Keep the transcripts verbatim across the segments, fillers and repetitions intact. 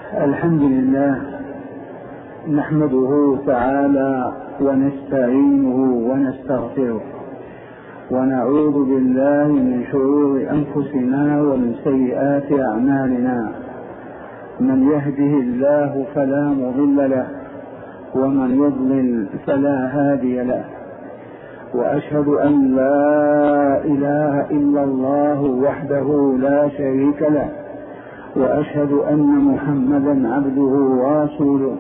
الحمد لله نحمده تعالى ونستعينه ونستغفره ونعوذ بالله من شرور أنفسنا ومن سيئات أعمالنا. من يهده الله فلا مضل له ومن يضلل فلا هادي له، وأشهد أن لا إله إلا الله وحده لا شريك له، وأشهد أن محمدا عبده ورسوله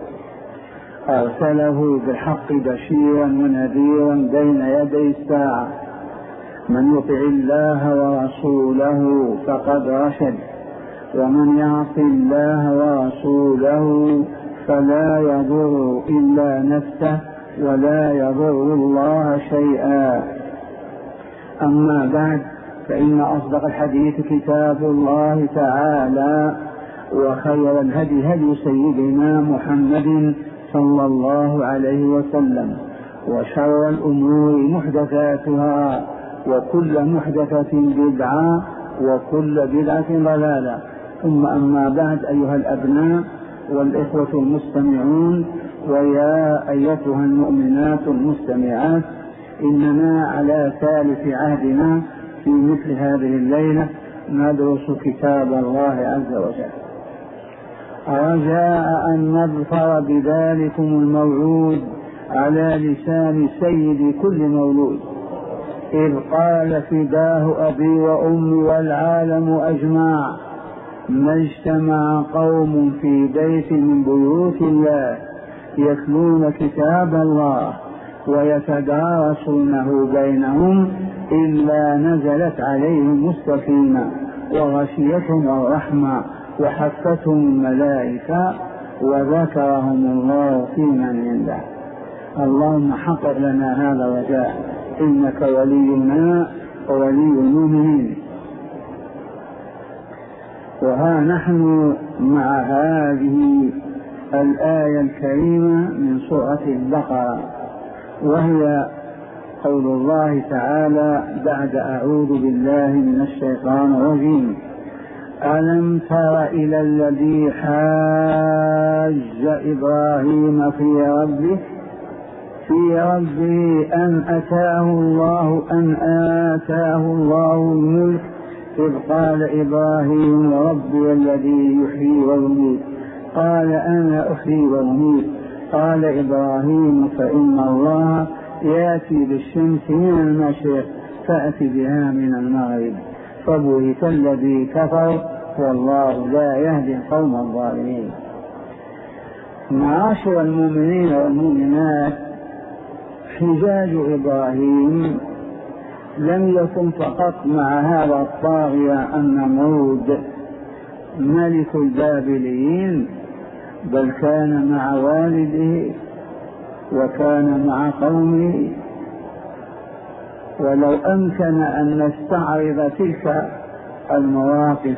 أرسله بالحق بشيرا ونذيرا بين يدي الساعة. من يطع الله ورسوله فقد رشد، ومن يعص الله ورسوله فلا يضر إلا نفسه ولا يضر الله شيئا. أما بعد، فإن أصدق الحديث كتاب الله تعالى، وخير الهدي هدي سيدنا محمد صلى الله عليه وسلم، وشر الأمور محدثاتها، وكل محدثة بدعة، وكل بدعة ضلالة. ثم أما بعد، أيها الأبناء والإخوة المستمعون، ويا أيتها المؤمنات المستمعات، إننا على ثالث عهدنا في مثل هذه الليلة ندرس كتاب الله عز وجل، رجاء أن نظفر بذلكم الموعود على لسان سيد كل مولود، إذ قال: فداه أبي وأمي والعالم أجمع، ما اجتمع قوم في بيت من بيوت الله يتلون كتاب الله ويتدارسونه بينهم إلا نزلت عليهم السكينة وغشيتهم الرحمة وحفتهم الملائكة وذكرهم الله في من عنده. اللهم حقق لنا هذا الرجاء، إنك ولينا وولي المؤمنين. وها نحن مع هذه الآية الكريمة من سورة البقرة، وهي قول الله تعالى بعد أعوذ بالله من الشيطان الرجيم: ألم تر إلى الذي حاج إبراهيم في ربه في ربه أن أتاه الله أن آتاه الله الملك، إذ قال إبراهيم: ربي الذي يحيي ويميت، قال: أنا أحيي وأميت. قال إبراهيم: فإن الله يأتي بالشمس من المشرق فأت بها من المغرب، فبهت الذي كفر والله لا يهدي القوم الظالمين. معاشر المؤمنين والمؤمنات، حجاج إبراهيم لم يكن فقط مع هذا الطاغية النمرود ملك البابليين، بل كان مع والده وكان مع قومه. ولو أمكن أن نستعرض تلك المواقف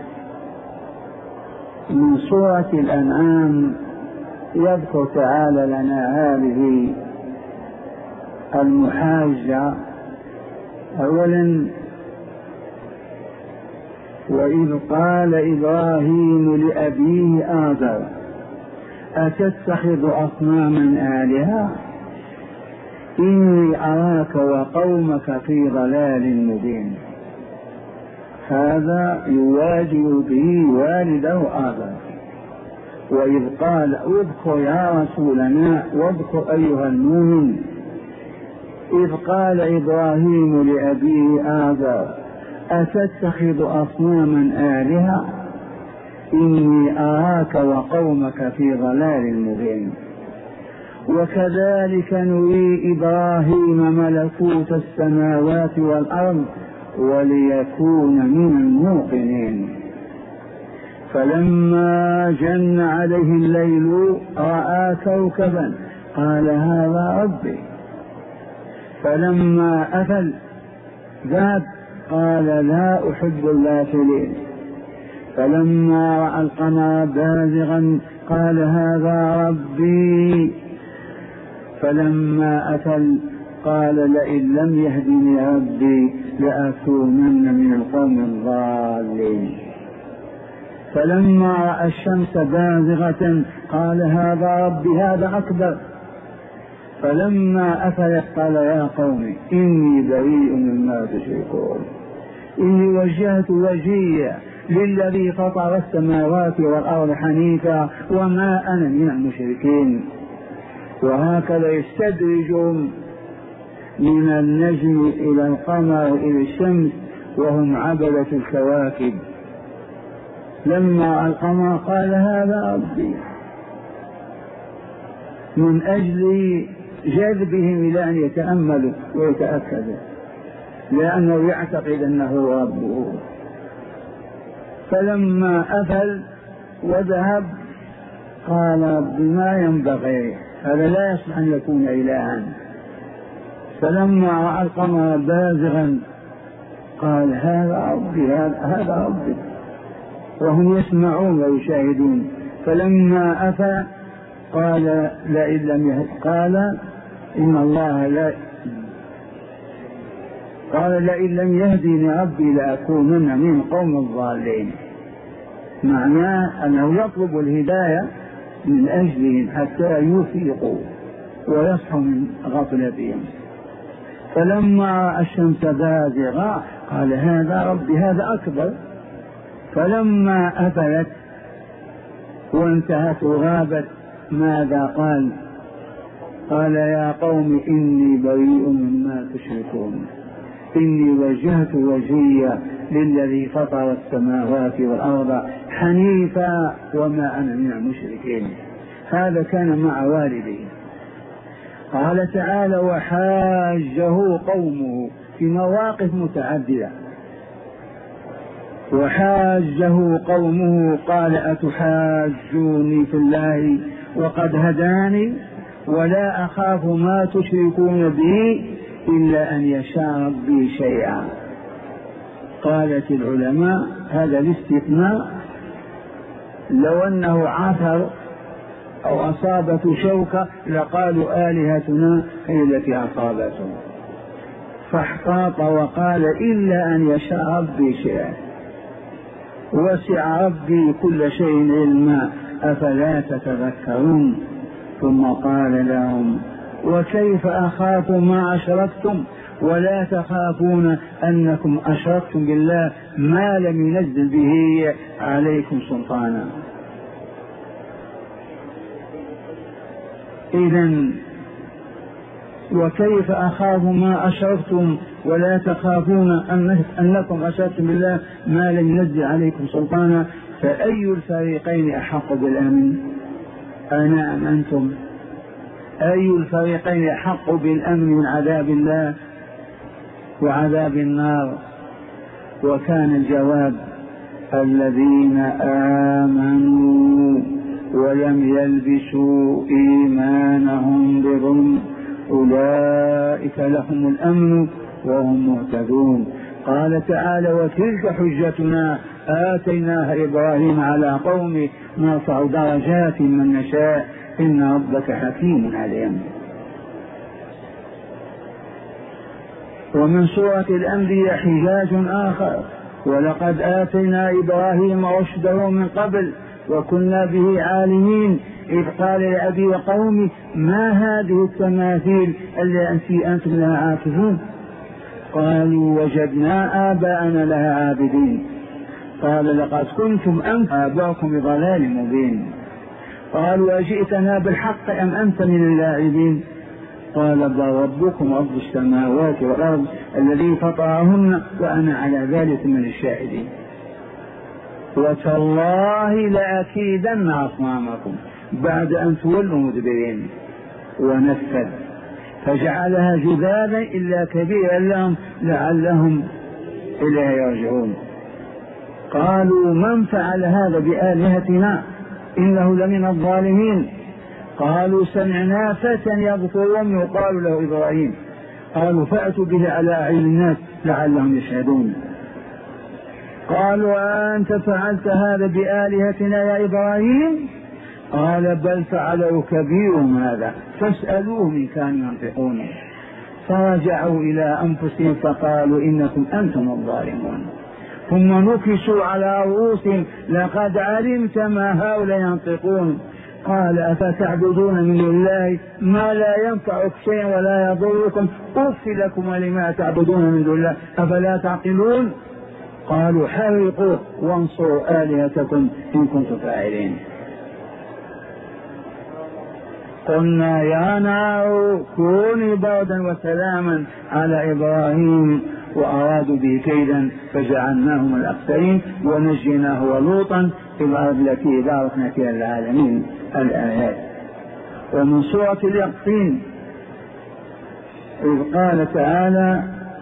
من سورة الأنعام، يذكر تعالى لنا هذه المحاجة. أولا: وإذ قال إبراهيم لأبيه آزر أتتخذ أصناما آلهة إني أراك وقومك في ضلال مبين. هذا يواجه به والده آزر. وإذ قال: اذكر يا رسولنا واذكر أيها المؤمن، إذ قال إبراهيم لأبيه آزر أتتخذ أصناما آلهة إني أراك وقومك في ضلال مبين. وكذلك نري إبراهيم ملكوت السماوات والأرض وليكون من الموقنين. فلما جن عليه الليل رأى كوكبا قال: هذا ربي. فلما أفل ذهب قال: لا أحب الآفلين. فلما رأى القمر بازغا قال: هذا ربي. فلما أفل قال: لئن لم يهدني ربي لأكونن من القوم الضالين. فلما رأى الشمس بازغة قال هذا ربي هذا أكبر. فلما أفلت قال يا قوم إني بريء مما تشركون إني وجهت وجهي للذي فطر السماوات والأرض حنيفا وما أنا من المشركين. وهكذا يستدرجهم من النجم إلى القمر إلى الشمس وهم عبدة الكواكب. لما القمر قال هذا ربي، من أجل جذبهم إلى أن يتأملوا ويتأكدوا، لأنه يعتقد أنه ربه. فلما أفل وذهب قال رب ما ينبغي، هذا لا يصلح أن يكون إلها. فلما رأى القمر بازغا قال هذا ربي هذا ربي، وهم يسمعون ويشاهدون. فلما أفل قال لئن لم يهد قال إن الله لا قال لئن لم يهدني ربي لأكونن من قوم الضالين. معناه أنه يطلب الهداية من أجلهم حتى يفيقوا ويصحوا من غفلتهم. فلما رأى الشمس بازغة قال هذا ربي هذا أكبر. فلما أفلت وانتهت وغابت ماذا قال؟ قال يا قوم إني بريء مما تشركون إني وجهت وجهي للذي فطر السماوات والأرض حنيفا وما أنا من المشركين. هذا كان مع والده. قال تعالى وحاجه قومه في مواقف متعددة. وحاجه قومه قال أتحاجوني في الله وقد هداني ولا أخاف ما تشركون به إلا أن يشاء ربي شيئا. قالت العلماء هذا الاستثناء لو أنه عثر أو أصابته شوكة لقالوا آلهتنا هي التي أصابته، فاحتاط وقال إلا أن يشاء ربي شيئا. وسع ربي كل شيء علما أفلا تتذكرون. ثم قال لهم وكيف أخاف ما أشركتم ولا تخافون أنكم أشركتم بالله ما لم ينزل به عليكم سلطانا. إذن وكيف أخاف ما أشركتم ولا تخافون أنكم أشركتم بالله ما لم ينزل عليكم سلطانا. فأي الفريقين أحق بالأمن؟ أنا أم أنتم؟ أي الفريقين أحق بالأمن من عذاب الله وعذاب النار؟ وكان الجواب الذين آمنوا ولم يلبسوا إيمانهم بظلم أولئك لهم الأمن وهم مهتدون. قال تعالى وتلك حجتنا آتيناها إبراهيم على قومه نرفع درجات من نشاء إن ربك حكيم عليم. ومن سورة الأنبياء حجاج آخر ولقد آتينا إبراهيم رشده من قبل وكنا به عالمين إذ قال لأبي وقومي ما هذه التماثيل التي أنتم لها عاكفون؟ قالوا وجدنا آباءنا لها عابدين. قال لقد كنتم أنتم آباؤكم بضلال مبين. قالوا أجئتنا بالحق أم أنت من اللاعبين؟ قال بل ربكم رب السماوات والأرض الذي فطرهن وأنا على ذلك من الشاهدين. وتالله لأكيدن أصنامكم بعد أن تولوا مدبرين. ونفذ فجعلها جذابا إلا كبيرا لهم لعلهم إليه يرجعون. قالوا من فعل هذا بآلهتنا إنه لمن الظالمين. قالوا سمعنا فتى يذكرهم يقال له إبراهيم. قالوا فأتوا به على أعين الناس لعلهم يشهدون. قالوا أنت فعلت هذا بآلهتنا يا إبراهيم؟ قال بل فعله كبيرهم هذا فاسألوهم إن كانوا ينطقون. فرجعوا إلى أنفسهم فقالوا إنكم أنتم الظالمون. ثم نكسوا على رؤوسهم لقد علمت ما هؤلاء ينطقون. قال أفتعبدون من الله ما لا ينفعك شيئا ولا يضركم أف لكم ولما تعبدون من دون الله أفلا تعقلون. قالوا حرقوا وانصروا آلهتكم إن كنتم فاعلين. قلنا يا نار كوني بردا وسلاما على إبراهيم وأرادوا به كيدا فجعلناهم الأخسرين ونجيناه ولوطا في الأرض التي باركنا فيها العالمين. الآيات. ومن سورة اليقين إذ قال تعالى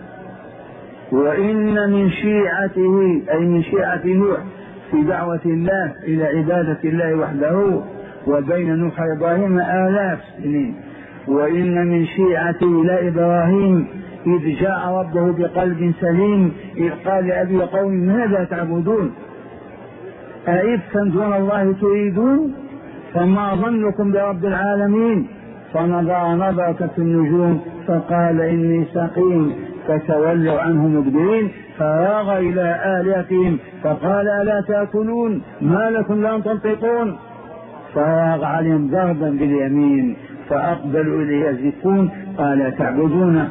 وإن من شيعته أي من شيعة نوح في دعوة الله إلى عبادة الله وحده وبين نوح وإبراهيم آلاف سنين. وإن من شيعته إلى إبراهيم إذ جاء ربه بقلب سليم إذ قال لأبي قوم ماذا تعبدون أئفكا دون الله تريدون فما ظنكم برب العالمين فنظر نظرة في النجوم فقال إني سقيم فتولوا عنه مدبرين فراغ إلى آلهتهم فقال ألا تأكلون ما لكم لا تنطقون فراغ عليهم ضربا باليمين فأقبلوا إليه يزفون قال أتعبدون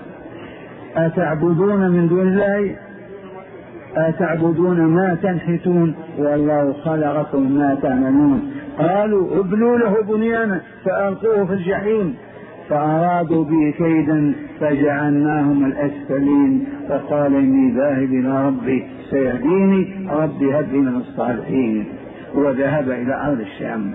أتعبدون من دون الله أتعبدون ما تنحتون والله خلقكم ما تعملون. قالوا ابنوا له بنيانا فألقوه في الجحيم فأرادوا به كيدا فجعلناهم الأسفلين فقال إني ذاهب إلى ربي سيهديني ربي هب من الصالحين وذهب إلى أرض الشام.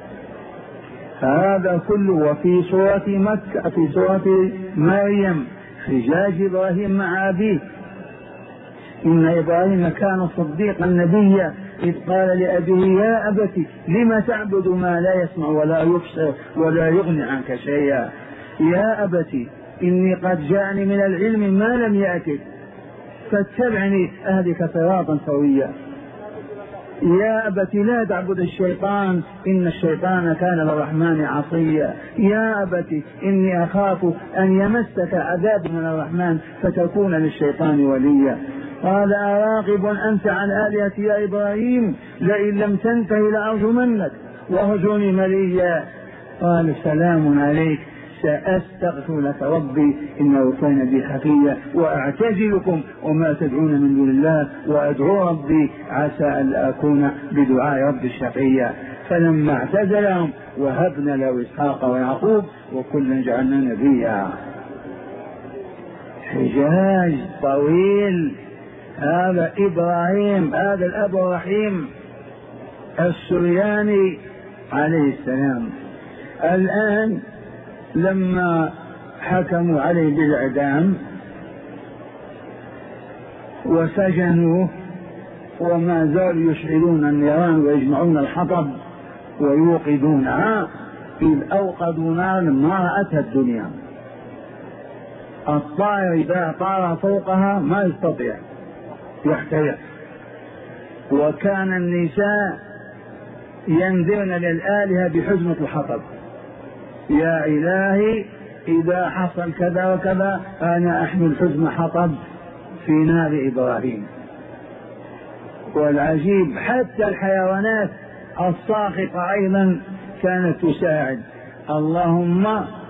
هذا كله. وفي سورة مكة في سورة مريم حجاج إبراهيم مع أبيه إن إبراهيم كان صديقا نبيا إذ قال لأبيه يا أبت لم تعبد ما لا يسمع ولا يبصر ولا يغني عنك شيئا يا أبت إني قد جاءني من العلم ما لم يأتك فاتبعني أهدك صراطا سويا يا أبت لا تعبد الشيطان إن الشيطان كان للرحمن عصيا يا أبت إني أخاف أن يمسك عذاب من الرحمن فتكون للشيطان وليا. قال أراغب أنت عن آلهتي يا إبراهيم لئن لم تنته لأرجمنك وهجرني مليا. قال سلام عليك سأستغفر لك ربي إنه كان بي حفيا وأعتزلكم وما تدعون من دون الله وأدعو ربي عسى أن أكون بدعاء ربي الشقيا. فلما اعتزلهم وهبنا له إسحاق ويعقوب وكلا جعلنا نبيا. حجاج طويل. هذا إبراهيم هذا الأب الرحيم السرياني عليه السلام. الآن لما حكموا عليه بالإعدام وسجنوه وما زالوا يشعلون النيران ويجمعون الحطب ويوقدونها إذ أوقدوا نارا ما رأتها الدنيا. الطائر إذا طار فوقها ما يستطيع يحترق. وكان النساء ينذرن للآلهة بحزمة الحطب يا إلهي إذا حصل كذا وكذا أنا أحمل حزم حطب في نار إبراهيم. والعجيب حتى الحيوانات الساقطة أيضا كانت تساعد. اللهم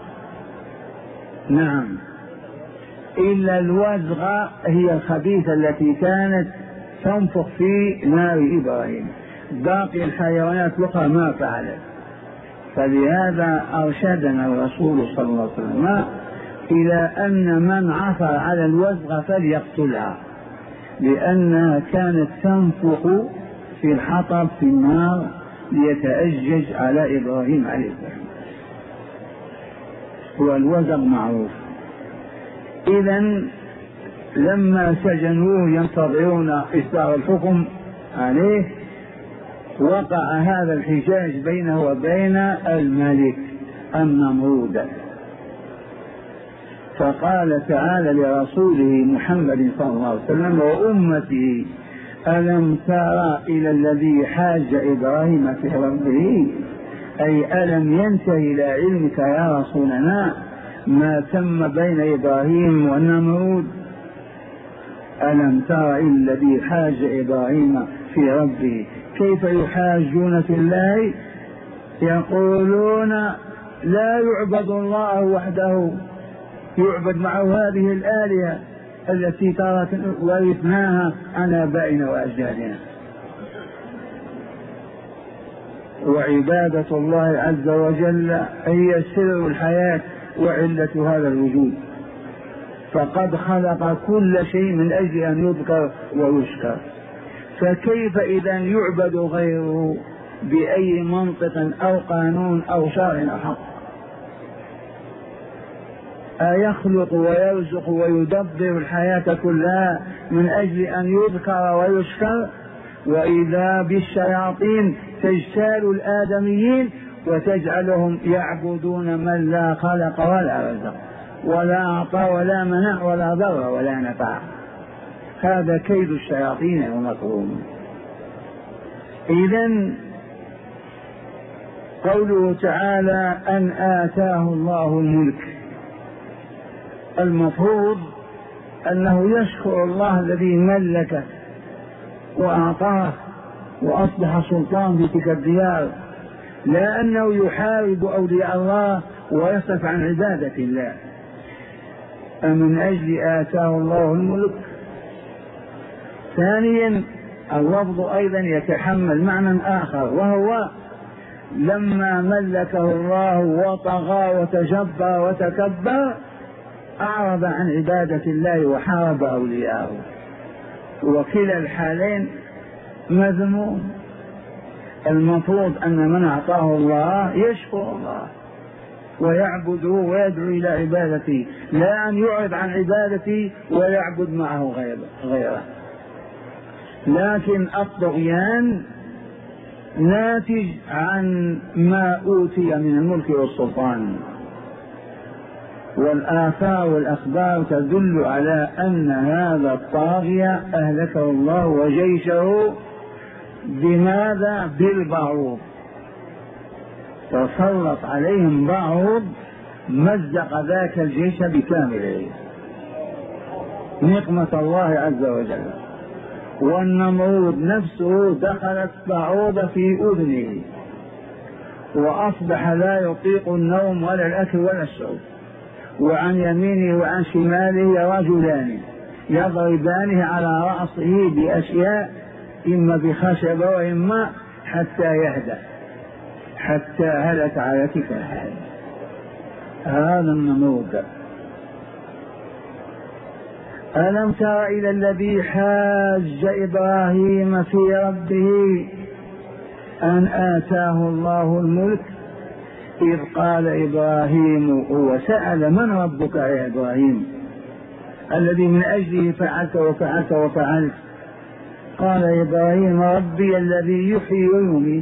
نعم إلا الوزغة هي الخبيثة التي كانت تنفخ في نار إبراهيم باقي الحيوانات الأخرى ما فعلت. فلهذا أرشدنا الرسول صلى الله عليه وسلم إلى أن من عثر على الوزغة فليقتلها لأنها كانت تنفخ في الحطب في النار ليتأجج على إبراهيم عليه السلام. والوزغ معروف. إذن لما سجنوه ينتظرون إصدار الحكم عليه وقع هذا الحجاج بينه وبين الملك النمرود. فقال تعالى لرسوله محمد صلى الله عليه وسلم وأمته ألم تر إلى الذي حاج إبراهيم في ربه أي ألم ينتهي إلى علمك يا رسولنا ما تم بين إبراهيم والنمرود. ألم تر الذي حاج إبراهيم في ربه كيف يحاجون في الله يقولون لا يعبد الله وحده يعبد معه هذه الآلهة التي ترك ورثناها عن آبائنا وأجدادنا. وعبادة الله عز وجل هي سر الحياة وعلة هذا الوجود، فقد خلق كل شيء من أجل أن يذكر ويشكر، فكيف إذا يعبد غيره بأي منطق أو قانون أو شرع أو حق؟ أيخلق ويرزق ويدبر الحياة كلها من أجل أن يذكر ويشكر؟ وإذا بالشياطين تجتال الآدميين وتجعلهم يعبدون من لا خلق ولا رزق ولا أعطى ولا منع ولا ضر ولا نفع. هذا كيد الشياطين ومكرهم. إذن قوله تعالى أن آتاه الله الملك، المفروض أنه يشكر الله الذي ملكه وأعطاه وأصبح سلطان في تلك الديار، لا أنه يحارب أولياء الله ويصرف عن عبادة الله. أمن أجل آتاه الله الملك. ثانيا اللفظ أيضا يتحمل معنى آخر، وهو لما ملكه الله وطغى وتجبر وتكبر أعرض عن عبادة الله وحارب أولياءه، وكلا الحالين مذموم. المفروض أن من أعطاه الله يشكر الله ويعبده ويدعو إلى عبادته، لا أن يعرض عن عبادته ويعبد معه غيره. لكن الطغيان ناتج عن ما أوتي من الملك والسلطان، والآثار والأخبار تدل على أن هذا الطاغية أهلكه الله وجيشه بماذا؟ بالبعوض. تسلط عليهم بعوض مزق ذاك الجيش بكامله، نقمة الله عز وجل. والنمرود نفسه دخلت بعوضة في أذنه وأصبح لا يطيق النوم ولا الأكل ولا الشرب، وعن يمينه وعن شماله رجلان يضربانه على رأسه بأشياء إما بخشبة وإما حتى يهدأ، حتى هلك على تلك الحال. هذا النمرود. ألم تر إلى الذي حاج إبراهيم في ربه أن آتاه الله الملك إذ قال إبراهيم، هو سأل من ربك يا إبراهيم الذي من أجله فعلت وفعلت وفعلت؟ قال إبراهيم ربي الذي يحيي ويميت.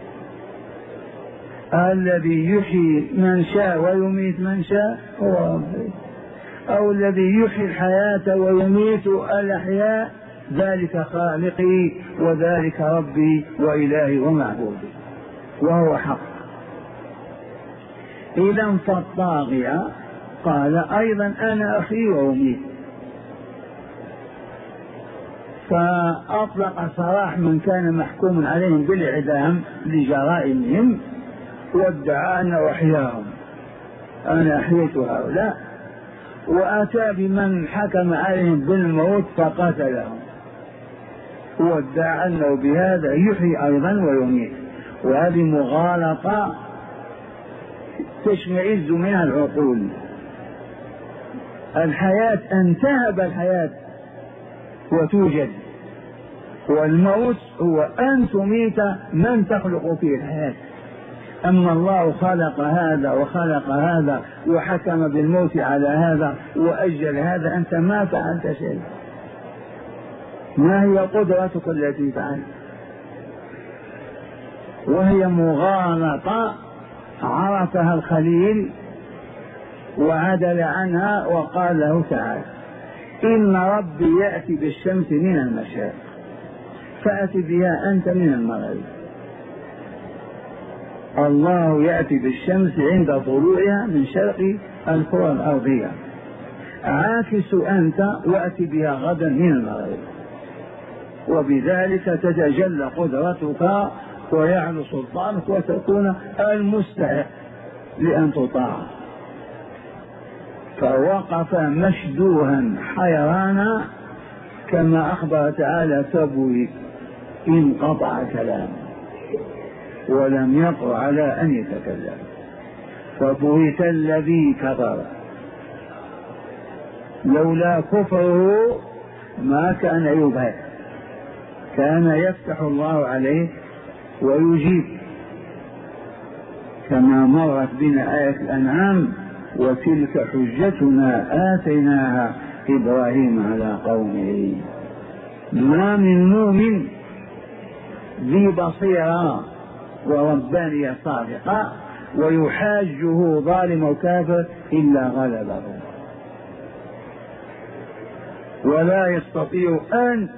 الذي يحيي من شاء ويميت من شاء هو ربي، أو الذي يحيي الحياة ويميت الأحياء ذلك خالقي وذلك ربي وإلهي ومعبودي وهو حق. إذا فالطاغية قال أيضا أنا أحيي وأميت، فأطلق سراح من كان محكوم عليهم بالإعدام لجرائمهم وادعى أنه أحياهم، أنا أحييت هؤلاء، وأتى بمن حكم عليهم بالموت فقتلهم وادعى أنه بهذا يحيي أيضا ويميت. وهذه مغالطة تشمئز منها العقول. الحياة أن تهب الحياة وتوجد، والموت هو أن تميت من تخلق فيه الحياة. أما الله خلق هذا وخلق هذا وحكم بالموت على هذا وأجل هذا، أنت ما فعلت شيء. ما هي قدرتك التي فعلت؟ وهي مغالطة عرفها الخليل وعدل عنها وقال له تعالى إن ربي يأتي بالشمس من المشرق فأت بها أنت من المغرب. الله يأتي بالشمس عند طلوعها من شرق الكرة الأرضية، عاكس أنت وأتي بها غدا من المغرب، وبذلك تتجلى قدرتك ويعلو سلطانك وتكون المستحق لأن تطاع. فوقف مشدوها حيرانا كما أخبر تعالى فبهت، انقطع كلامه ولم يقر على أن يتكلم. فبهت الذي كفر، لولا كفره ما كان يبهت، كان يفتح الله عليه ويجيب، كما مرت بنا آية الأنعام: وتلك حجتنا آتيناها إبراهيم على قومه. ما من مؤمن ذي بصيرة وربانية صادقة ويحاجه ظالم وكافر إلا غلبه، ولا يستطيع أن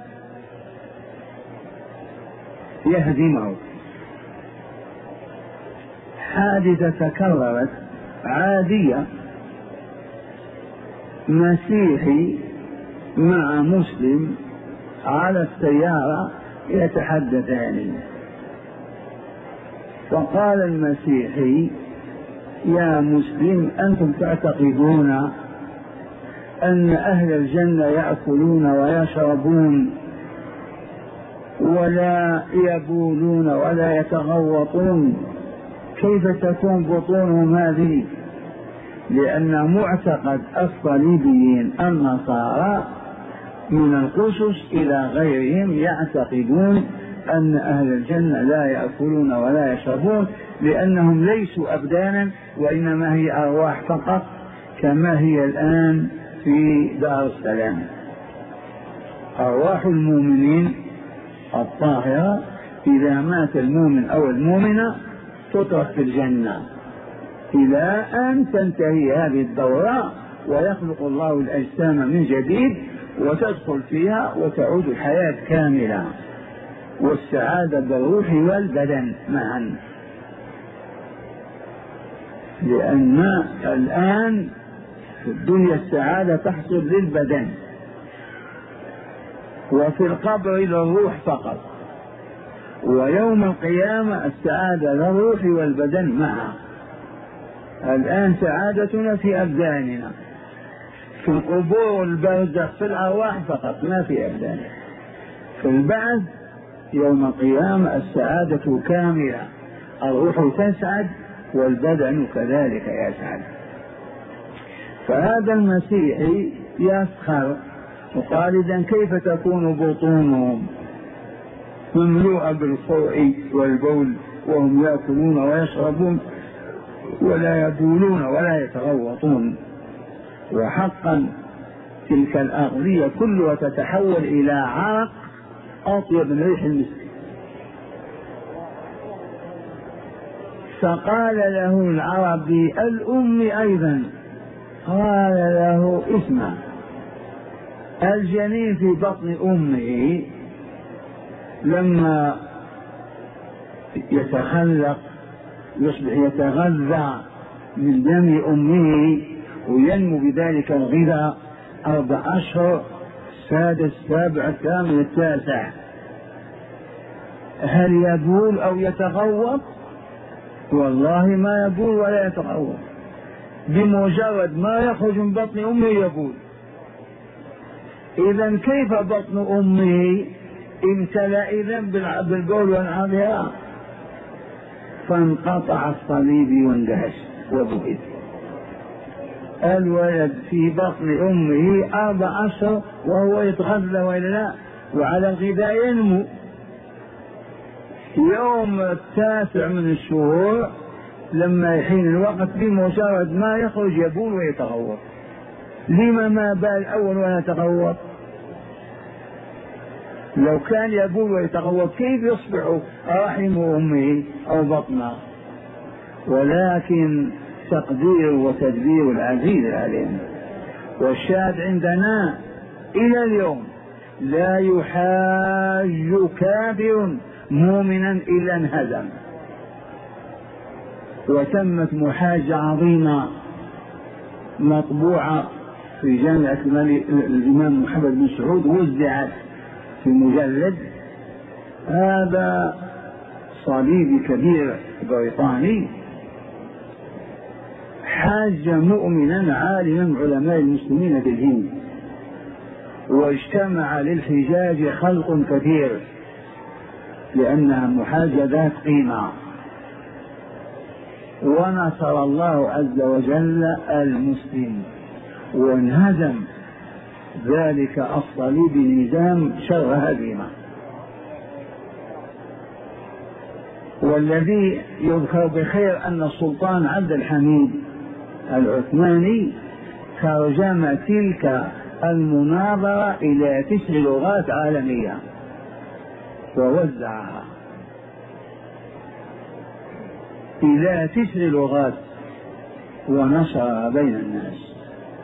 يهدمه. حادثة تكررت عادية، مسيحي مع مسلم على السيارة يتحدثان، فقال المسيحي: يا مسلم، أنتم تعتقدون أن أهل الجنة يأكلون ويشربون ولا يبولون ولا يتغوطون، كيف تكون بطونهم هذه؟ لأن معتقد الصليبيين النصارى من القسس إلى غيرهم يعتقدون أن أهل الجنة لا يأكلون ولا يشربون، لأنهم ليسوا أبدانا وإنما هي أرواح فقط، كما هي الآن في دار السلام. أرواح المؤمنين الطاهرة إذا مات المؤمن أو المؤمنة تطرح في الجنة إلى أن تنتهي هذه الدورة ويخلق الله الأجسام من جديد وتدخل فيها وتعود الحياة كاملة والسعادة بالروح والبدن معا. لأن الآن في الدنيا السعادة تحصل للبدن، وفي القبر للروح فقط، ويوم القيامة السعادة للروح والبدن معا. الآن سعادتنا في أبداننا، في القبور البرزخ في الأرواح فقط، ما في أبداننا. في البعث يوم القيامة السعادة كاملة، الروح تسعد والبدن كذلك يسعد. فهذا المسيحي يسخر وقال: إذن كيف تكون بطونهم مملوءة بالفرع والبول وهم يأكلون ويشربون ولا يبولون ولا يتغوطون؟ وحقا تلك الأغذية كلها تتحول إلى عرق أطيب من ريح المسك. فقال له العربي الأم أيضا، قال له: اسمع، الجنين في بطن أمه لما يتخلق يصبح يتغذى من دم أمه وينمو بذلك الغذاء أربع أشهر، السادس السابع الثامن التاسع، هل يبول أو يتغوط؟ والله ما يبول ولا يتغوط، بمجرد ما يخرج من بطن أمه يبول. إذن كيف بطن أمه امتلأ إذن بالبول والعذراء؟ فانقطع الصليب واندهش وبهت. الولد في بطن أمه أربع أشهر وهو يتغذى وإلا لا، وعلى الغذاء ينمو. يوم التاسع من الشهور لما يحين الوقت بمجرد ما يخرج يبول ويتغوط. لما ما بال أول ولا يتغوط؟ لو كان يبول ويتغوط كيف يصبح رحم أمه أو بطنه؟ ولكن تقدير وتدبير العزيز العليم. والشاهد عندنا إلى اليوم لا يحاج كافر مؤمنا إلا انهزم. وتمت محاجة عظيمة مطبوعة في جامعة الإمام محمد بن سعود وزعت في مجلد. هذا صليبي كبير بريطاني حاج مؤمنا عالما علماء المسلمين في الهند، واجتمع للحجاج خلق كثير لأنها محاجة ذات قيمة، ونصر الله عز وجل المسلم وانهزم ذلك الصليب نظام شر هزيمة. والذي يذكر بخير أن السلطان عبد الحميد العثماني ترجم تلك المناظرة إلى تسع لغات عالمية ووزعها إلى تسع لغات ونشرها بين الناس.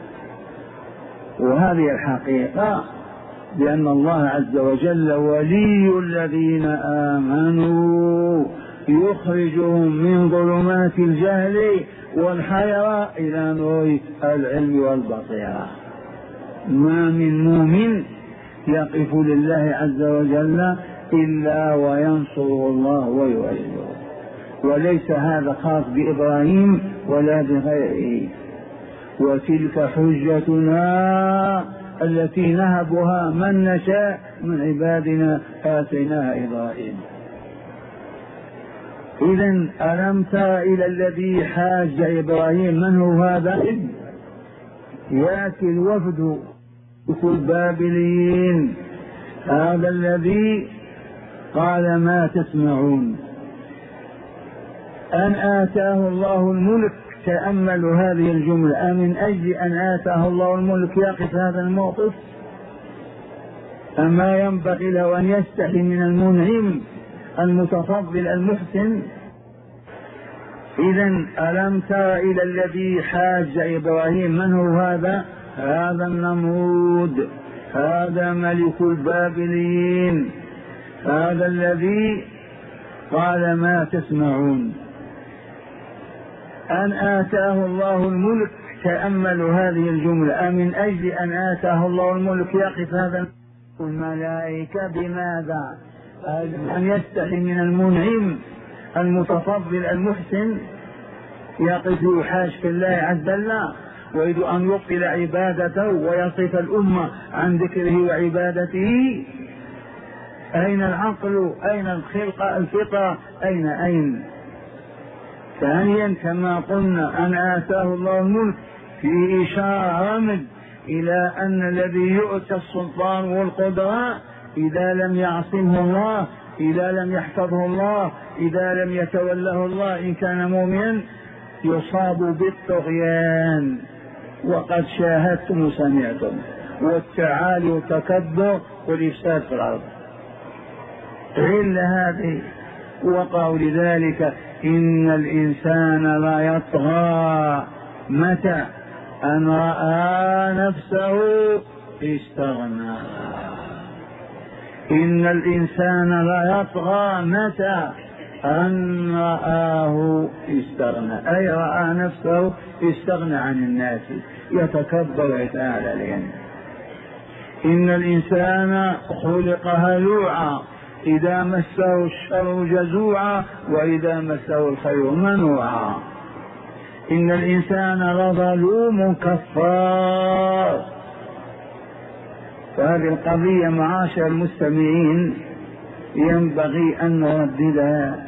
وهذه الحقيقة لأن الله عز وجل ولي الذين آمنوا يخرجهم من ظلمات الجهل والحيرة إلى نور العلم والبصيرة. ما من مؤمن يقف لله عز وجل إلا وينصره الله ويؤيده، وليس هذا خاص بإبراهيم ولا بغيره. وتلك حجتنا التي نهبها من نشاء من عبادنا آتيناها إبراهيم. إذن ألم تر إلى الذي حاج إبراهيم؟ من هو هذا؟ يأتي الوفد في البابليين، هذا الذي قال ما تسمعون أن آتاه الله الملك. تأملوا هذه الجملة، أمن أجل أن آتاه الله الملك يقف هذا الموقف؟ أما ينبغي له أن يستحي من المنعم المتفضل المحسن؟ إذن ألم تر إلى الذي حاج إبراهيم؟ من هو هذا؟ هذا النمرود، هذا ملك البابليين، هذا الذي قال ما تسمعون أن آتاه الله الملك. تأملوا هذه الجملة، أمن أجل أن آتاه الله الملك يقف هذا الملائكة بماذا؟ أن يستحي من المنعم المتفضل المحسن، يقف يحاج في الله عز وجل ويريد أن يبطل عبادته ويصرف الأمة عن ذكره وعبادته. أين العقل؟ أين الخلقة الفطرة؟ أين أين؟ ثانيا كما قلنا أن آتاه الله الملك في إشارة رمز إلى أن الذي يؤتى السلطان والقدرة إذا لم يعصمه الله، إذا لم يحفظه الله، إذا لم يتوله الله إن كان مؤمنا يصاب بالطغيان. وقد شاهدتم وسمعتم والتعالي والتكبر والإفساد في الأرض. إلا هذه وقعوا لذلك إن الإنسان لا يطغى متى أن رأى نفسه استغنى. إن الإنسان لا يطغى متى أن رآه استغنى، أي رأى نفسه استغنى عن الناس، يتكبر ويتعالى عليهم. إن الإنسان خلق هلوعا إذا مسه الشر جزوعا وإذا مسه الخير منوعا. إن الإنسان لظلوم كفار. فهذه القضية معاشر المستمعين ينبغي أن نرددها.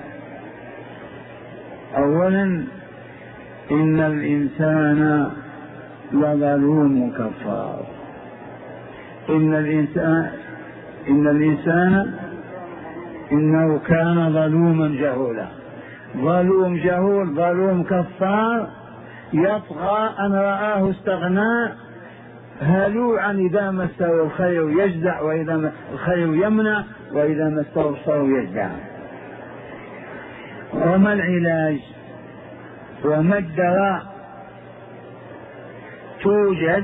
أولا إن الإنسان لظلوم كفار. إن الإنسان إن الإنسان إنه كان ظلوما جهولا. ظلوم جهول ظلوم كفار، يطغى أن رآه استغنى، هلوعا إذا مسه الخير يجزع وإذا الخير يمنع وإذا مسه الشر يجزع. وما العلاج وما الدواء؟ توجد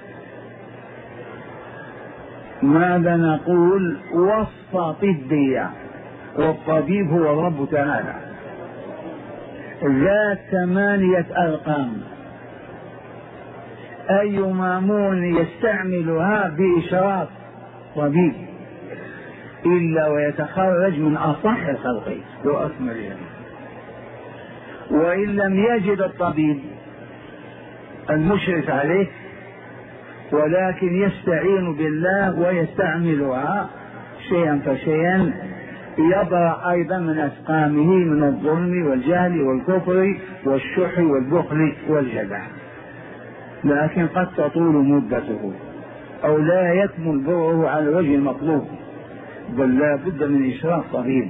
ماذا نقول وصفة طبية، والطبيب هو الرب تعالى، ذات ثمانية أرقام. أي مامون يستعملها بإشراف طبيب إلا ويتخرج من أصح الخلق وأكملهم. وإن لم يجد الطبيب المشرف عليه ولكن يستعين بالله ويستعملها شيئا فشيئا يبرأ أيضا من أسقامه من الظلم والجهل والكفر والشح والبخل والجدع، لكن قد تطول مدته أو لا يكمل برؤه على الوجه المطلوب، بل لا بد من إشراف طبيب.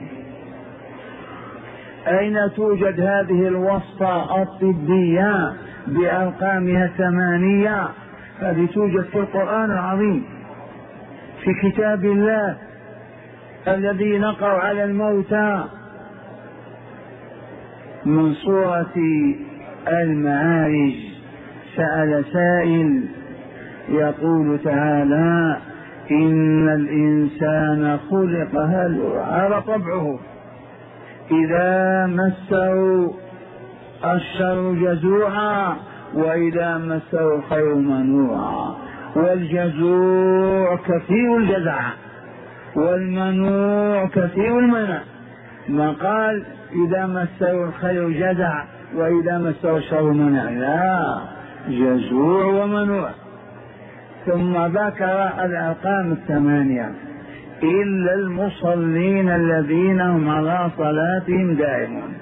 أين توجد هذه الوصفة الطبية بأرقامها الثمانية؟ هذه توجد في القرآن العظيم في كتاب الله الذي نقرأ على الموتى من سورة المعارج. سأل سائل يقول تعالى: إن الإنسان خلق هلوعا، هذا طبعه، إذا مسه الشر جزوعا وإذا مسه الخير منوعا. والجزوع كثير الجزع والمنوع كثير المنع، ما قال إذا مسه الخير جزع وإذا مسه الشر منع، لا، جزوع ومنوع. ثم ذكر الأرقام الثمانية: إلا المصلين الذين هم على صلاتهم دائمون.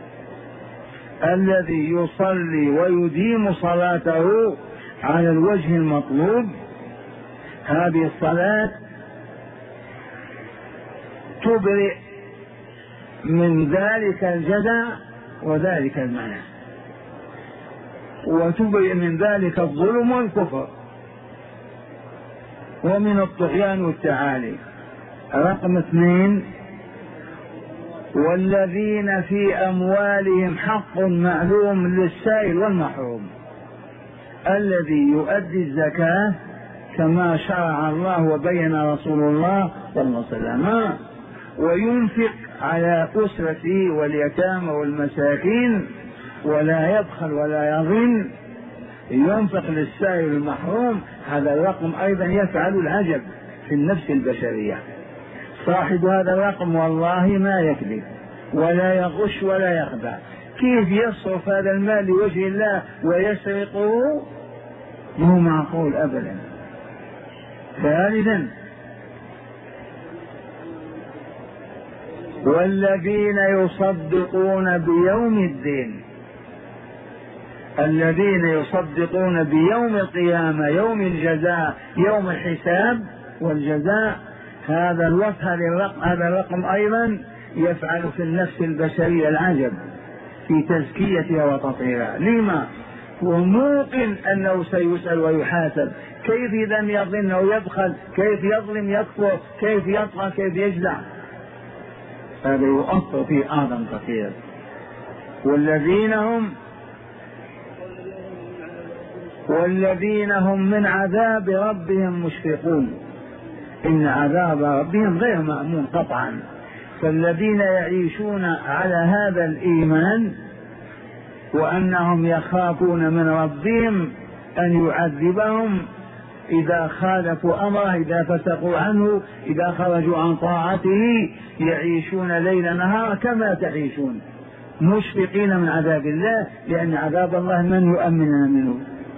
الذي يصلي ويديم صلاته على الوجه المطلوب، هذه الصلاة تبرئ من ذلك الجزع وذلك المنع، وتبرئ من ذلك الظلم والكفر ومن الطغيان والتعالي. رقم اثنين: والذين في أموالهم حق معلوم للسائل والمحروم. الذي يؤدي الزكاة كما شرع الله وبين رسول الله صلى الله عليه وسلم، وينفق على أسرته واليتامى والمساكين ولا يبخل ولا يظن، ينفق للسائل المحروم. هذا الرقم أيضا يفعل العجب في النفس البشرية. صاحب هذا الرقم والله ما يكذب ولا يغش ولا يخدع. كيف يصرف هذا المال لوجه الله ويسرقه؟ مو معقول أبدا. ثالثا: والذين يصدقون بيوم الدين. الذين يصدقون بيوم القيامة، يوم الجزاء، يوم الحساب والجزاء. هذا الوصف، هذا الرقم أيضا يفعل في النفس البشرية العجب في تزكيتها وتطهيرها. لما؟ وموقن أنه سيسأل ويحاسب. كيف لم يظن أو يبخل؟ كيف يظلم يكفر؟ كيف يطغى؟ كيف يجزع؟ هذا يؤثر في أعظم كثير. والذين هم والذين هم من عذاب ربهم مشفقون. إن عذاب ربهم غير مأمون قطعا. فالذين يعيشون على هذا الإيمان وأنهم يخافون من ربهم أن يعذبهم إذا خالفوا أمره، إذا فسقوا عنه، إذا خرجوا عن طاعته، يعيشون ليل نهار كما تعيشون، مشفقين من عذاب الله، لأن عذاب الله من يؤمننا منه.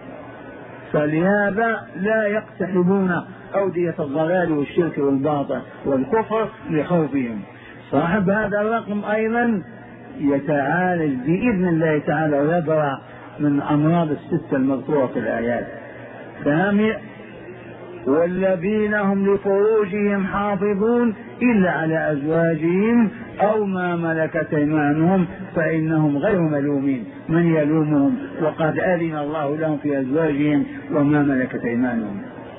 فلهذا لا يقتحمون أودية الضلال والشرك والباطل والكفر لخوفهم. صاحب هذا الرقم أيضا يتعالج بإذن الله تعالى ويبرأ من أمراض الستة المذكورة في الآيات. ثانيا: والذين هم لفروجهم حافظون إلا على أزواجهم أو ما ملكت أيمانهم فإنهم غير ملومين. من يلومهم وقد أذن الله لهم في أزواجهم وما ملكت أيمانهم.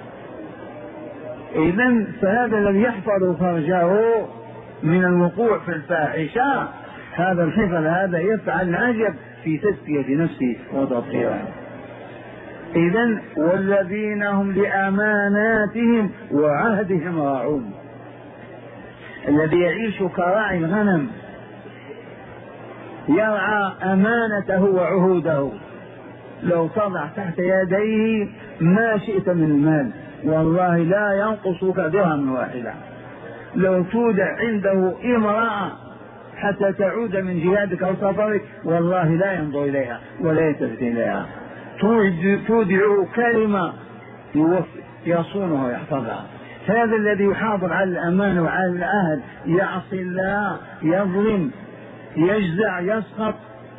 إذن فهذا الذي يحفظ فرجه من الوقوع في الفاحشة، هذا الحفظ هذا يفعل العجب في تزكية نفسه وتطهيرها. إذن والذين هم لأماناتهم وعهدهم راعون. الذي يعيش كراعي الغنم يرعى أمانته وعهوده، لو تضع تحت يديه ما شئت من المال والله لا ينقصك درهم واحدا. لو تودع عنده امرأة حتى تعود من جهادك أو سفرك والله لا ينظر إليها ولا يلتفت إليها. تودع كلمة يصونها ويحفظها. هذا الذي يحافظ على الأمان وعلى العهد يعصي الله، يظلم، يجزع، يسخط.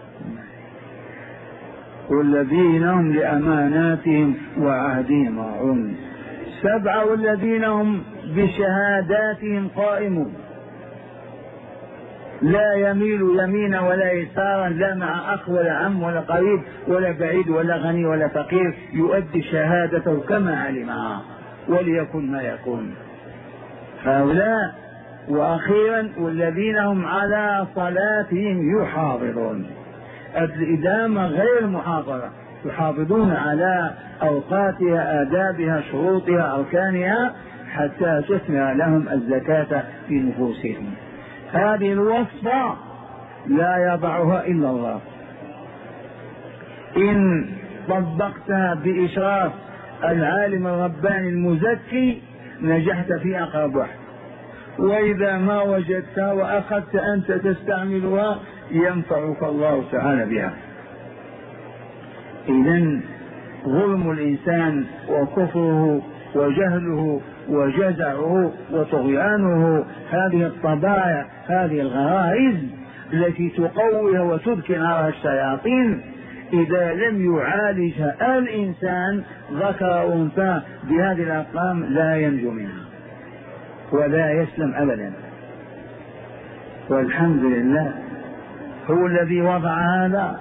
والذين هم لأماناتهم وعهدهم راعون. سبعة والذين هم بشهاداتهم قائمون، لا يميل يمينا ولا يسارا، لا مع أخ ولا عم ولا قريب ولا بعيد ولا غني ولا فقير، يؤدي شهادته كما علمها وليكن ما يكون. هؤلاء. وأخيرا والذين هم على صلاتهم يحافظون. الإدامة غير محافظة، يحافظون على أوقاتها، آدابها، شروطها، أركانها، حتى تثمر لهم الزكاة في نفوسهم. هذه الوصفة لا يضعها إلا الله. إن طبقتها بإشراف العالم الرباني المزكي نجحت في أقرب واحد، وإذا ما وجدتها وأخذت أنت تستعملها ينفعك الله تعالى بها. إذن ظلم الإنسان وكفره وجهله وجزعه وطغيانه، هذه الطبائع، هذه الغرائز التي تقويها وتذكر نار الشياطين، إذا لم يعالجها الإنسان ذكر أو أنثى بهذه الأرقام لا ينجو منها ولا يسلم أبدا. والحمد لله هو الذي وضع هذا،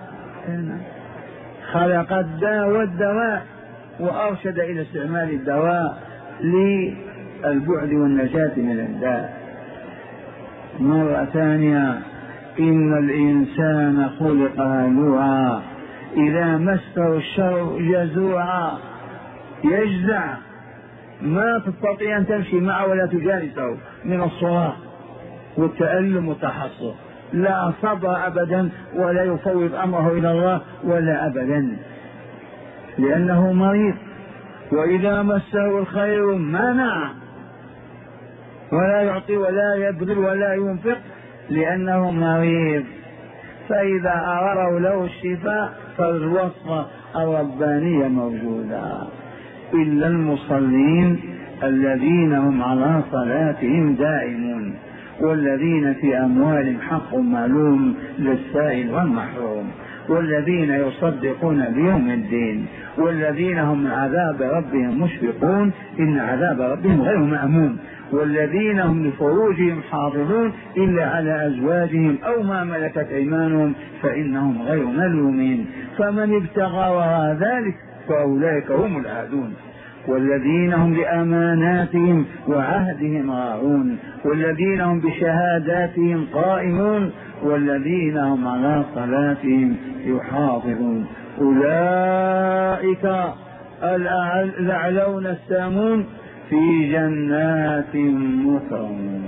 خلق الداء والدواء وأرشد إلى استعمال الدواء للبعد والنجاة من الداء. مرة ثانية إن الإنسان خلق هلوعا إذا مسه الشر جزوعا، يجزع، ما تستطيع أن تمشي معه ولا تجالسه من الصراخ والتألم والتحصر، لا صبر أبدا ولا يفوض أمره إلى الله ولا أبدا، لأنه مريض. وإذا مسه الخير منع ولا يعطي ولا يبذل ولا ينفق لأنه مريض. فإذا أرادوا له الشفاء فالوصفة الربانية موجودة. إلا المصلين الذين هم على صلاتهم دائمون، والذين في أموالهم حق معلوم للسائل والمحروم، والذين يصدقون بيوم الدين، والذين هم من عذاب ربهم مشفقون إن عذاب ربهم غير مأمون، والذين هم لفروجهم حافظون إلا على أزواجهم أو ما ملكت أيمانهم فإنهم غير ملومين، فمن ابتغى وراء ذلك فأولئك هم العادون. والذين هم لأماناتهم وعهدهم راعون، والذين هم بشهاداتهم قائمون، والذين هم على صلاتهم يحافظون، أولئك الأعلون السامون في جنات مكرمون.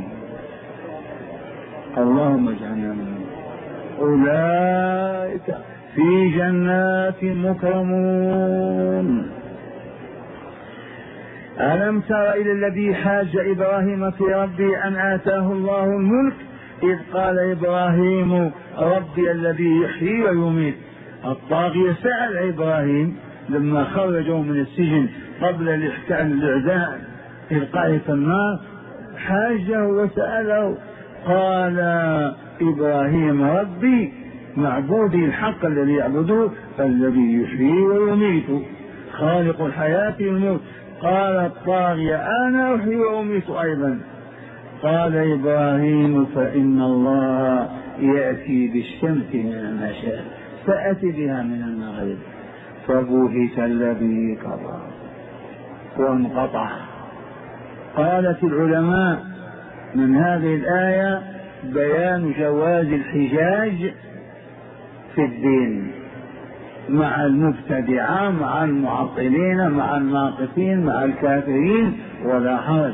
اللهم اجعلنا منهم. أولئك في جنات مكرمون. ألم تر إلى الذي حاج إبراهيم في ربه أن آتاه الله الملك إذ قال إبراهيم ربي الذي يحيي ويميت. الطاغية سأل إبراهيم لما خرجوا من السجن قبل الإعدام إذ قال في النار، حاجه وسأله قال إبراهيم ربي معبودي الحق الذي يعبده الذي يحيي ويميت خالق الحياة والموت. قال الطاغية أنا أحيي وأميت أيضا. قال إبراهيم فإن الله يأتي بالشمس من المشرق فأتي بها من المغرب فبهت الذي كفر وانقطع. قالت العلماء من هذه الآية بيان جواز الحجاج في الدين مع المبتدعة مع المعطلين مع الناقصين مع الكافرين ولا حرج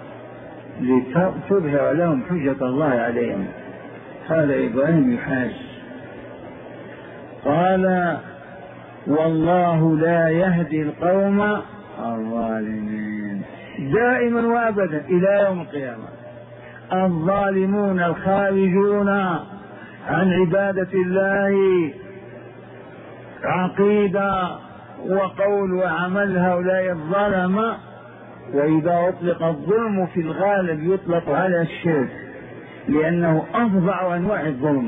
لتظهر لهم حجة الله عليهم. هذا إبراهيم يحاج. قال والله لا يهدي القوم الظالمين. دائما وابدا الى يوم القيامه الظالمون الخارجون عن عباده الله عقيده وقول وعمل هؤلاء الظلمه. وإذا أطلق الظلم في الغالب يطلق على الشرك، لأنه أفظع أنواع الظلم.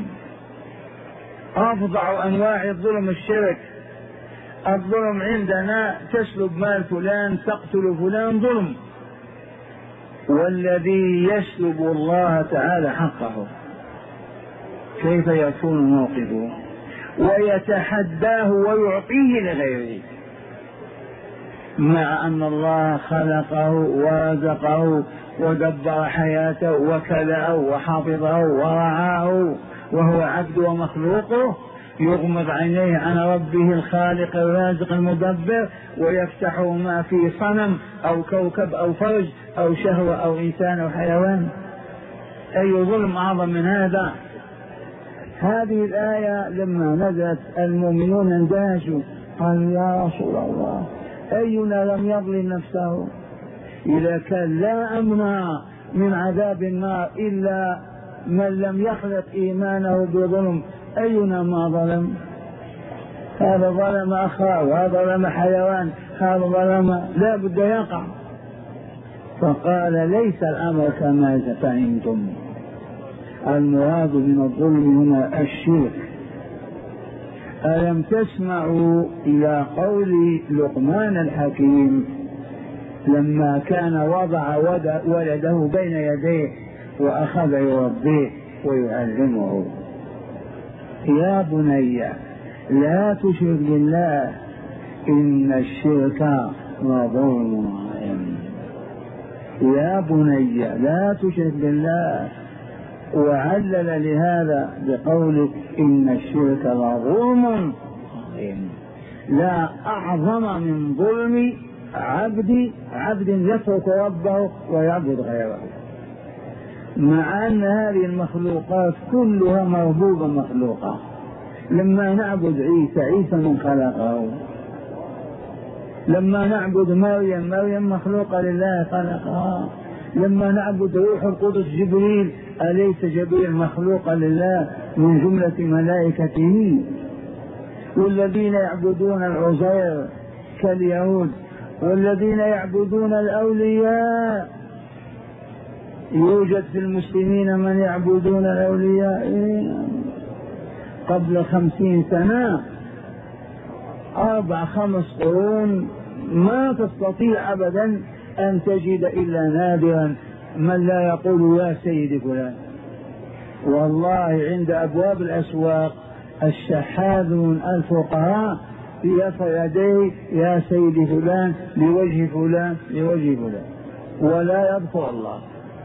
أفظع أنواع الظلم الشرك. الظلم عندنا تسلب مال فلان، تقتل فلان، ظلم. والذي يسلب الله تعالى حقه كيف يكون موقفه؟ ويتحداه ويعطيه لغيره، مع أن الله خلقه ورزقه ودبر حياته وكلأه وحفظه ورعاه وهو عبد ومخلوقه. يغمض عينيه عن ربه الخالق الرازق المدبر ويفتحه ما في صنم أو كوكب أو فرج أو شهوة أو إنسان أو حيوان. أي ظلم أعظم من هذا؟ هذه الآية لما نزلت المؤمنون اندهشوا، قالوا يا رسول الله أينا لم يظلم نفسه؟ إذا كان لا أمن من عذاب النار إلا من لم يخلق إيمانه بظلم، أينا ما ظلم؟ هذا ظلم أخاه وهذا ظلم حيوان، هذا ظلم، لا بد يقع. فقال ليس الأمر كما فهمتم، المراد من الظلم هنا الشرك. ألم تسمعوا إلى قول لقمان الحكيم لما كان وضع ولده بين يديه وأخذ يربيه ويعلمه: يا بني لا تشرك بالله إن الشرك لظلم عظيم. يا بني لا تشرك بالله. وعلل لهذا بقوله إن الشرك لظلم عظيم. لا أعظم من ظلم عبد عبد يترك ربه ويعبد غيره، مع أن هذه المخلوقات كلها مربوبة مخلوقة. لما نعبد عيسى، عيسى من خلقه. لما نعبد مريم، مريم مخلوقة لله خلقها. لما نعبد روح القدس جبريل، أليس جبريل مخلوقا لله من جملة ملائكته؟ والذين يعبدون العزير كاليهود، والذين يعبدون الأولياء. يوجد في المسلمين من يعبدون الأولياء قبل خمسين سنة، أربع خمس قرون، ما تستطيع أبدا أن تجد إلا نادرا من لا يقول يا سيدي فلان. والله عند أبواب الأسواق الشحاذون الفقراء يرفع يديه يا سيدي فلان لوجه فلان لوجه فلان، ولا يذكر الله.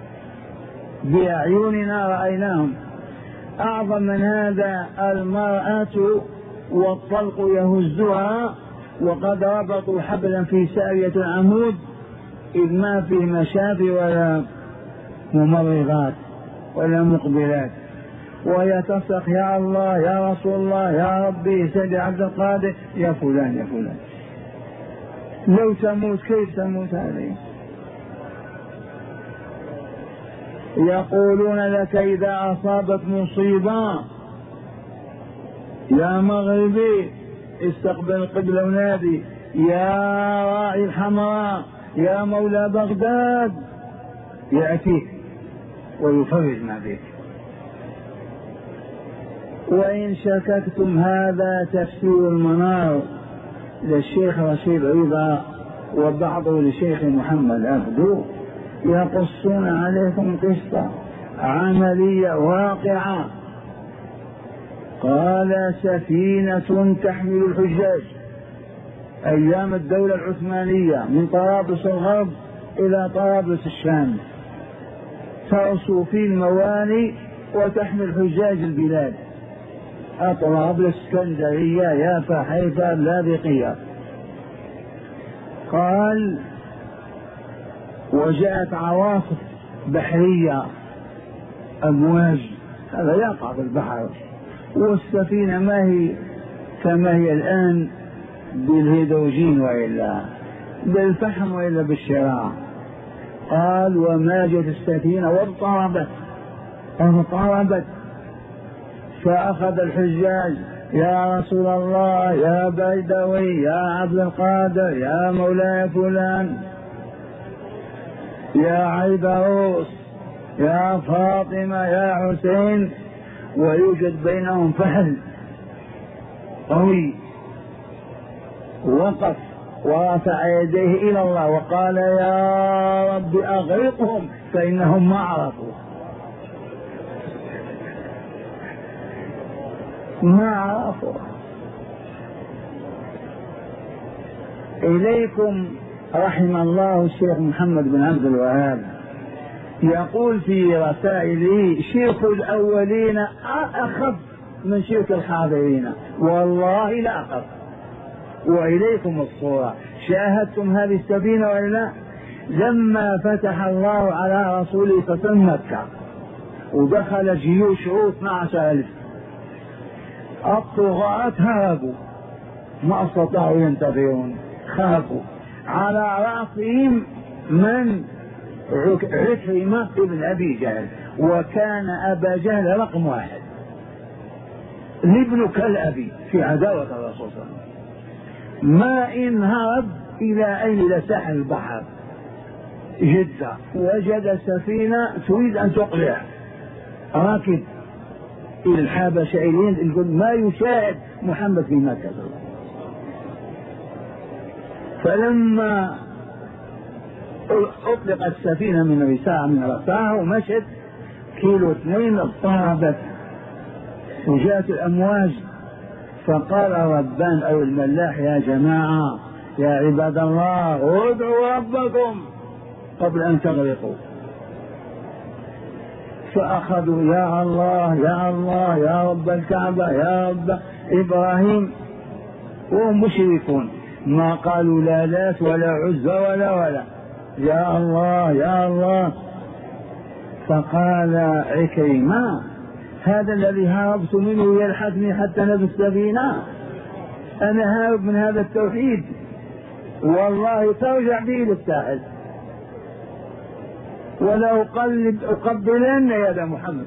بأعيننا رأيناهم. أعظم من هذا المرأة والطلق يهزها وقد ربطوا حبلا في سارية العمود إذ ما في مشافي ولا ممرغات ولا مقبلات، وهي تصرخ يا الله يا رسول الله يا ربي سيدي عبد القادر يا فلان يا فلان. لو تموت كيف تموت عليه؟ يقولون لك إذا أصابت مصيبة يا مغربي استقبل القبلة ونادي يا راعي الحمراء يا مولى بغداد، يأتيك ويفرج ما بك. وإن شككتم هذا تفسير المنار للشيخ رشيد رضا وبعضه لشيخ محمد عبدو، يقصون عليكم قصة عملية واقعة. قال سفينة تحمل الحجاج أيام الدولة العثمانية من طرابلس الغرب إلى طرابلس الشام، ترسو في المواني وتحمل حجاج البلاد طرابلس اسكندرية يافا حيفا لاذقية. قال وجاءت عواصف بحرية أمواج، هذا يقع في البحر، والسفينة ما هي كما هي الآن بالهيدروجين وإلا بالفحم وإلا بالشراع. قال وماجت السفينة واضطربت اضطربت فأخذ الحجاج يا رسول الله يا بيدوي يا عبد القادر يا مولاي فلان يا عيدروس يا فاطمة يا حسين، ويوجد بينهم فحل قوي. وقف ورفع يديه إلى الله وقال يا رب أغرقهم فإنهم ما عرفوا ما عرفوا. إليكم رحم الله الشيخ محمد بن عبد الوهاب يقول في رسائله شرك الأولين أخف من شرك الحاضرين، والله لا أخف. وإليكم الصورة، شاهدتم هذه السفينة ولا لا؟ لما فتح الله على رسوله فتح مكة ودخل جيوشه اثنا عشر ألف، الطغاة هربوا ما استطاعوا ينتبهون، خافوا. على رأسهم من؟ عكرمة ابن أبي جهل، وكان أبا جهل رقم واحد، الابن كالأبي في عداوة الرسول صلى الله عليه وسلم. ما إن هرب إلى أين؟ إلى ساحل البحر جدة، وجد سفينة تريد أن تقلع، راكب إلى الحبشة إلين يقول ما يشاهد محمد في مكة. فلما أطلقت السفينة من رساء من رساها ومشت كيلو اثنين اضطربت وجاءت الأمواج، فقال ربان أو الملاح يا جماعة يا عباد الله ادعوا ربكم قبل أن تغرقوا. فأخذوا يا الله يا الله يا رب الكعبة يا رب إبراهيم، وهم مشركون ما قالوا لا لات ولا عزى ولا ولا يا الله يا الله. فقال عكرمة هذا الذي هربت منه يلحقني حتى نبي السفينة، أنا هارب من هذا التوحيد والله ترجع به للساحل ولا أقلب أقبلن يد محمد.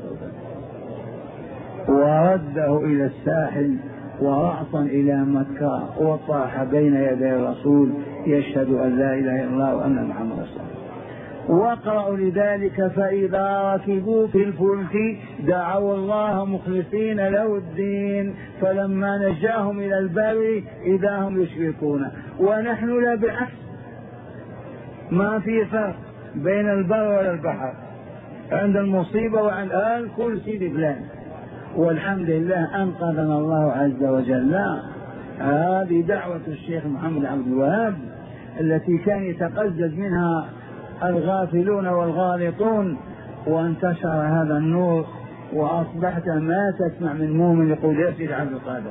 ورده إلى الساحل ورأسا إلى مكة وطاح بين يدي الرسول يشهد أن لا إله إلا الله وأن محمد رسول الله. واقرأوا لذلك فإذا ركبوا في الفلك دعوا الله مخلصين له الدين فلما نجاهم إلى البر إذا هم يشركون. ونحن لا بالعكس، ما في فرق بين البر والبحر عند المصيبة وعند آل كل سيدي فلان، والحمد لله أنقذنا الله عز وجل. هذه دعوة الشيخ محمد عبد الوهاب التي كان يتقزز منها الغافلون والغالطون، وانتشر هذا النور وأصبحت ما تسمع من مؤمن يقول يا سيدي عبد القادر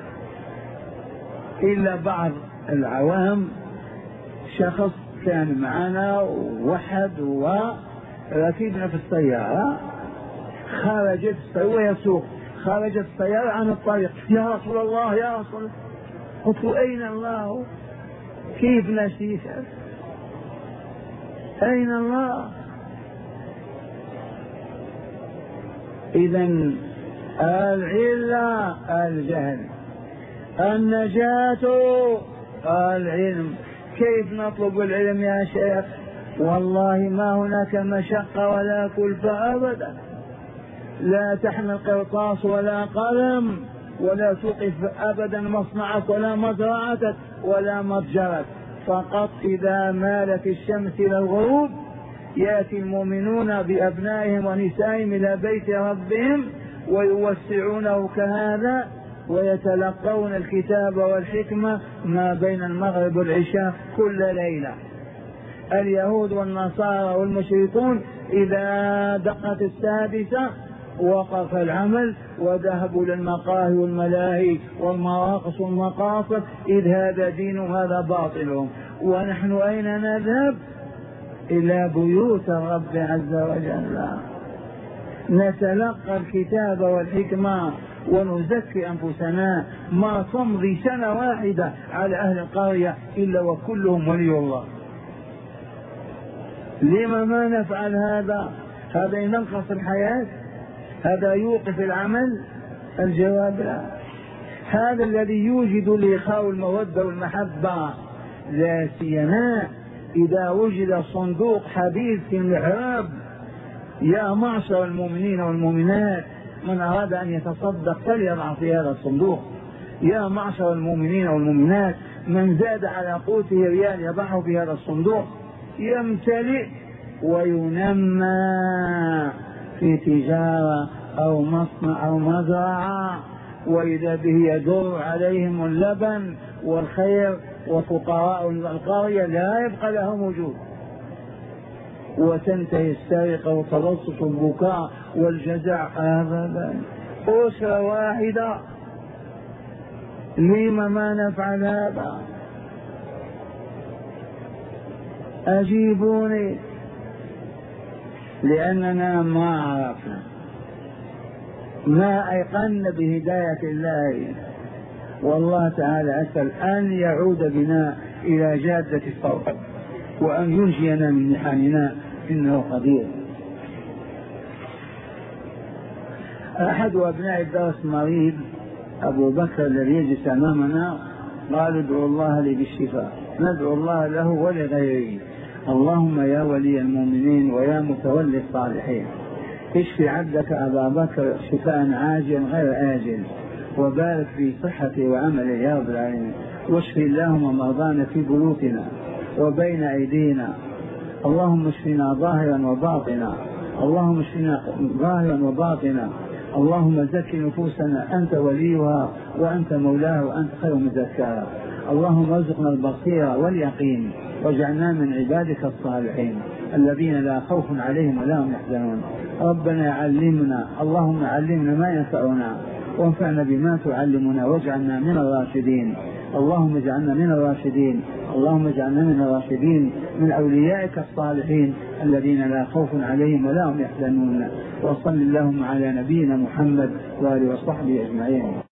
إلا بعض العوام. شخص كان معنا وحد وركبنا في السيارة، خرجت وهو يسوق خرجت السيارة عن الطريق، يا رسول الله يا رسول الله. قلت أين الله؟ كيف نسيت؟ أين الله؟ إذن العلة الجهل، النجاة العلم. كيف نطلب العلم يا شيخ؟ والله ما هناك مشقة ولا كلفة أبدا، لا تحمل قرطاس ولا قلم ولا توقف أبدا مصنعك ولا مزرعتك ولا متجرك، فقط إذا مالت الشمس إلى الغروب يأتي المؤمنون بأبنائهم ونسائهم إلى بيت ربهم ويوسعونه كهذا ويتلقون الكتاب والحكمة ما بين المغرب والعشاء كل ليلة. اليهود والنصارى والمشركون إذا دقت السادسة وقف العمل وذهبوا للمقاهي والملاهي والمراقص والمقاصد، إذ هذا دين وهذا باطلهم. ونحن أين نذهب؟ إلى بيوت الرب عز وجل، نتلقى الكتاب والحكمة ونزكي أنفسنا. ما تمضي سنة واحدة على أهل القرية إلا وكلهم ولي الله. لما ما نفعل هذا؟ هذا ينقص الحياة؟ هذا يوقف العمل؟ الجواب لا. هذا الذي يوجد الإخاء والمودة والمحبة، لا سيما إذا وجد صندوق حديث في المحراب. يا معشر المؤمنين والمؤمنات، من أراد أن يتصدق فليضع في هذا الصندوق. يا معشر المؤمنين والمؤمنات، من زاد على قوته ريال يضعه في هذا الصندوق، يمتلئ وينمى في تجارة أو مصنع أو مزرعة، وإذا به يدور عليهم اللبن والخير، وفقراء القرية لا يبقى لهم وجود، وتنتهي السرقة وتلصص البكاء والجزع أبدا. أسرة واحدة. لما ما نفعل هذا؟ أجيبوني. لأننا ما عرفنا، ما أيقن بهداية الله. والله تعالى أسأل أن يعود بنا إلى جادة الصواب، وأن ينجينا من محننا، إنه قدير. أحد أبناء الدرس مريض، أبو بكر الذي يجلس أمامنا، قال ادعوا الله لي بالشفاء. ندعو الله له ولغيره. اللهم يا ولي المؤمنين ويا متولي الصالحين، اشف عبدك أبا بكر شفاء عاجلا غير آجل، وبارك في صحته وعمله يا رب العالمين. واشف اللهم مرضانا في بيوتنا وبين أيدينا. اللهم اشفنا ظاهرا وباطنا. اللهم اشفنا ظاهرا وباطنا. اللهم زك نفوسنا، أنت وليها وأنت مولاها وأنت خير من زكاها. اللهم ارزقنا البصيرة واليقين، واجعلنا من عبادك الصالحين الذين لا خوف عليهم ولا هم يحزنون. ربنا علمنا، اللهم علمنا ما ينفعنا، وانفعنا بما تعلمنا، واجعلنا من الراشدين. اللهم اجعلنا من الراشدين. اللهم اجعلنا من الراشدين، من أوليائك الصالحين الذين لا خوف عليهم ولا هم يحزنون. وصل اللهم على نبينا محمد وآله وصحبه أجمعين.